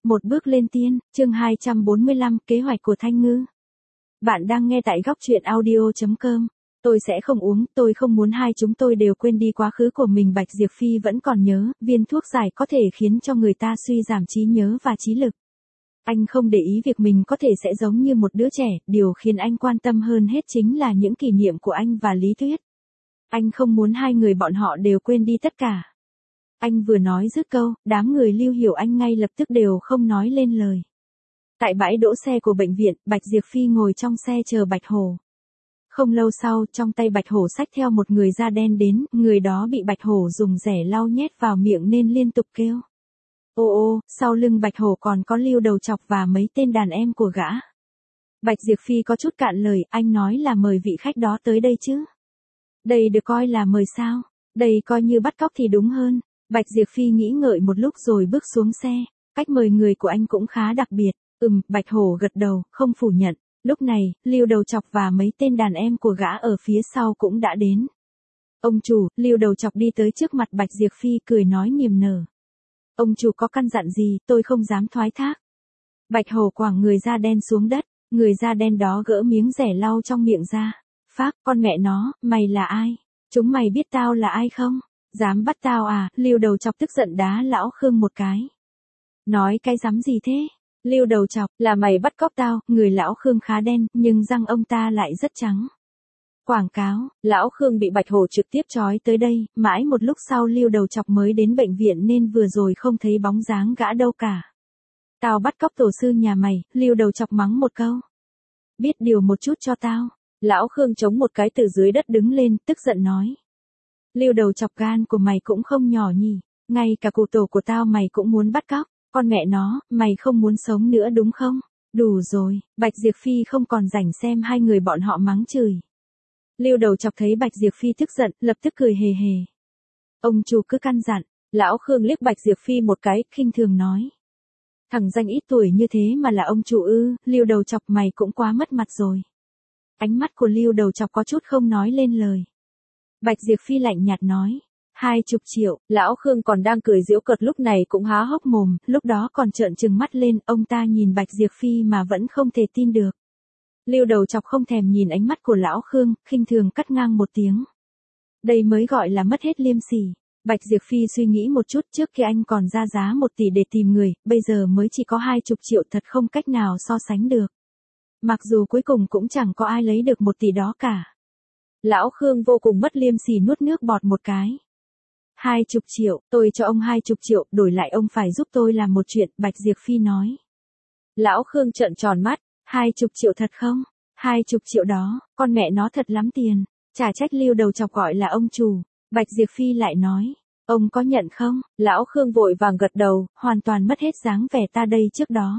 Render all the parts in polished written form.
Một bước lên tiên, chương 245, kế hoạch của Thanh Ngư. Bạn đang nghe tại góc truyện audio.com. Tôi sẽ không uống, tôi không muốn hai chúng tôi đều quên đi quá khứ của mình. Bạch Diệp Phi vẫn còn nhớ, viên thuốc giải có thể khiến cho người ta suy giảm trí nhớ và trí lực. Anh không để ý việc mình có thể sẽ giống như một đứa trẻ, điều khiến anh quan tâm hơn hết chính là những kỷ niệm của anh và Lý Tuyết. Anh không muốn hai người bọn họ đều quên đi tất cả. Anh vừa nói dứt câu, đám người Lưu Hiểu Anh ngay lập tức đều không nói lên lời. Tại bãi đỗ xe của bệnh viện, Bạch Diệp Phi ngồi trong xe chờ Bạch Hổ. Không lâu sau, trong tay Bạch Hổ xách theo một người da đen đến, người đó bị Bạch Hổ dùng rẻ lau nhét vào miệng nên liên tục kêu. Ô ô, sau lưng Bạch Hổ còn có Lưu Đầu Chọc và mấy tên đàn em của gã. Bạch Diệp Phi có chút cạn lời, anh nói là mời vị khách đó tới đây chứ. Đây được coi là mời sao? Đây coi như bắt cóc thì đúng hơn. Bạch Diệp Phi nghĩ ngợi một lúc rồi bước xuống xe. Cách mời người của anh cũng khá đặc biệt. Bạch Hổ gật đầu, không phủ nhận. Lúc này, Lưu Đầu Chọc và mấy tên đàn em của gã ở phía sau cũng đã đến. Ông chủ, Lưu Đầu Chọc đi tới trước mặt Bạch Diệp Phi cười nói niềm nở. Ông chủ có căn dặn gì, tôi không dám thoái thác. Bạch Hổ quẳng người da đen xuống đất. Người da đen đó gỡ miếng rẻ lau trong miệng ra. Phác, con mẹ nó, mày là ai? Chúng mày biết tao là ai không? Dám bắt tao à? Lưu Đầu Chọc tức giận đá lão Khương một cái. Nói cái dám gì thế? Lưu Đầu Chọc, là mày bắt cóc tao. Người lão Khương khá đen, nhưng răng ông ta lại rất trắng. Quảng cáo, lão Khương bị Bạch Hổ trực tiếp trói tới đây, mãi một lúc sau Lưu Đầu Chọc mới đến bệnh viện nên vừa rồi không thấy bóng dáng gã đâu cả. Tao bắt cóc tổ sư nhà mày, Lưu Đầu Chọc mắng một câu. Biết điều một chút cho tao. Lão Khương chống một cái từ dưới đất đứng lên, tức giận nói. Lưu Đầu Chọc, gan của mày cũng không nhỏ nhỉ, ngay cả cụ tổ của tao mày cũng muốn bắt cóc, con mẹ nó, mày không muốn sống nữa đúng không? Đủ rồi, Bạch Diệp Phi không còn rảnh xem hai người bọn họ mắng chửi. Lưu Đầu Chọc thấy Bạch Diệp Phi tức giận, lập tức cười hề hề. Ông chủ cứ căn dặn. Lão Khương liếc Bạch Diệp Phi một cái, khinh thường nói. Thằng danh ít tuổi như thế mà là ông chủ ư? Lưu Đầu Chọc, mày cũng quá mất mặt rồi. Ánh mắt của Lưu Đầu Chọc có chút không nói lên lời. Bạch Diệp Phi lạnh nhạt nói. 20 triệu, lão Khương còn đang cười giễu cợt lúc này cũng há hốc mồm, lúc đó còn trợn trừng mắt lên, ông ta nhìn Bạch Diệp Phi mà vẫn không thể tin được. Lưu Đầu Chọc không thèm nhìn ánh mắt của lão Khương, khinh thường cắt ngang một tiếng. Đây mới gọi là mất hết liêm sỉ. Bạch Diệp Phi suy nghĩ một chút, trước kia anh còn ra giá 1 tỷ để tìm người, bây giờ mới chỉ có 20 triệu, thật không cách nào so sánh được. Mặc dù cuối cùng cũng chẳng có ai lấy được 1 tỷ đó cả. Lão Khương vô cùng mất liêm sỉ nuốt nước bọt một cái. 20 triệu, tôi cho ông 20 triệu, đổi lại ông phải giúp tôi làm một chuyện, Bạch Diệp Phi nói. Lão Khương trợn tròn mắt, 20 triệu thật không? 20 triệu đó, con mẹ nó thật lắm tiền, chả trách Lưu Đầu Chọc gọi là ông chủ. Bạch Diệp Phi lại nói, ông có nhận không? Lão Khương vội vàng gật đầu, hoàn toàn mất hết dáng vẻ ta đây trước đó.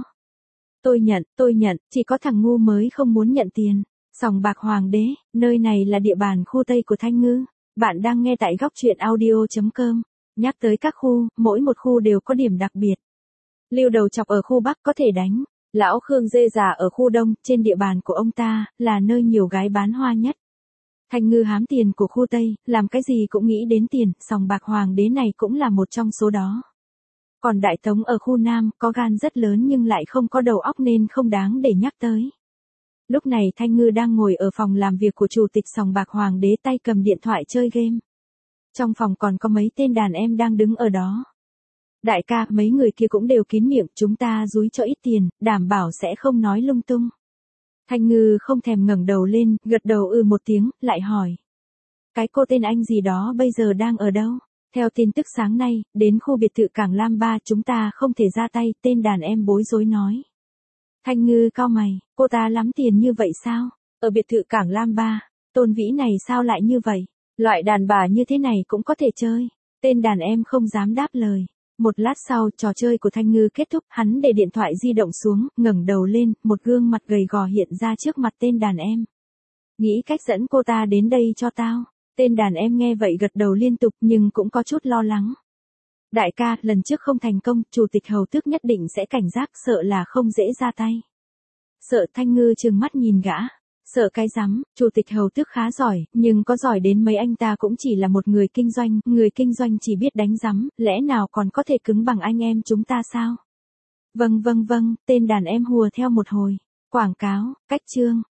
Tôi nhận, chỉ có thằng ngu mới không muốn nhận tiền. Sòng bạc Hoàng đế, nơi này là địa bàn khu Tây của Thanh Ngư. Bạn đang nghe tại góc truyện audio.com. Nhắc tới các khu, mỗi một khu đều có điểm đặc biệt. Lưu Đầu Chọc ở khu Bắc có thể đánh. Lão Khương dê già ở khu Đông, trên địa bàn của ông ta, là nơi nhiều gái bán hoa nhất. Thanh Ngư hám tiền của khu Tây, làm cái gì cũng nghĩ đến tiền, sòng bạc Hoàng đế này cũng là một trong số đó. Còn Đại Tống ở khu Nam, có gan rất lớn nhưng lại không có đầu óc nên không đáng để nhắc tới. Lúc này Thanh Ngư đang ngồi ở phòng làm việc của chủ tịch sòng bạc Hoàng đế, tay cầm điện thoại chơi game. Trong phòng còn có mấy tên đàn em đang đứng ở đó. Đại ca, mấy người kia cũng đều kín miệng, chúng ta dúi cho ít tiền, đảm bảo sẽ không nói lung tung. Thanh Ngư không thèm ngẩng đầu lên, gật đầu một tiếng, lại hỏi. Cái cô tên anh gì đó bây giờ đang ở đâu? Theo tin tức sáng nay, đến khu biệt thự Cảng Lam 3 chúng ta không thể ra tay, tên đàn em bối rối nói. Thanh Ngư cau mày, cô ta lắm tiền như vậy sao? Ở biệt thự Cảng Lam 3, Tôn Vĩ này sao lại như vậy? Loại đàn bà như thế này cũng có thể chơi. Tên đàn em không dám đáp lời. Một lát sau, trò chơi của Thanh Ngư kết thúc, hắn để điện thoại di động xuống, ngẩng đầu lên, một gương mặt gầy gò hiện ra trước mặt tên đàn em. Nghĩ cách dẫn cô ta đến đây cho tao. Tên đàn em nghe vậy gật đầu liên tục nhưng cũng có chút lo lắng. Đại ca, lần trước không thành công, chủ tịch Hầu Tước nhất định sẽ cảnh giác, sợ là không dễ ra tay. Sợ? Thanh Ngư trừng mắt nhìn gã. Sợ cái rắm, chủ tịch Hầu Tước khá giỏi, nhưng có giỏi đến mấy anh ta cũng chỉ là một người kinh doanh chỉ biết đánh rắm, lẽ nào còn có thể cứng bằng anh em chúng ta sao? Vâng, tên đàn em hùa theo một hồi. Quảng cáo, cách chương.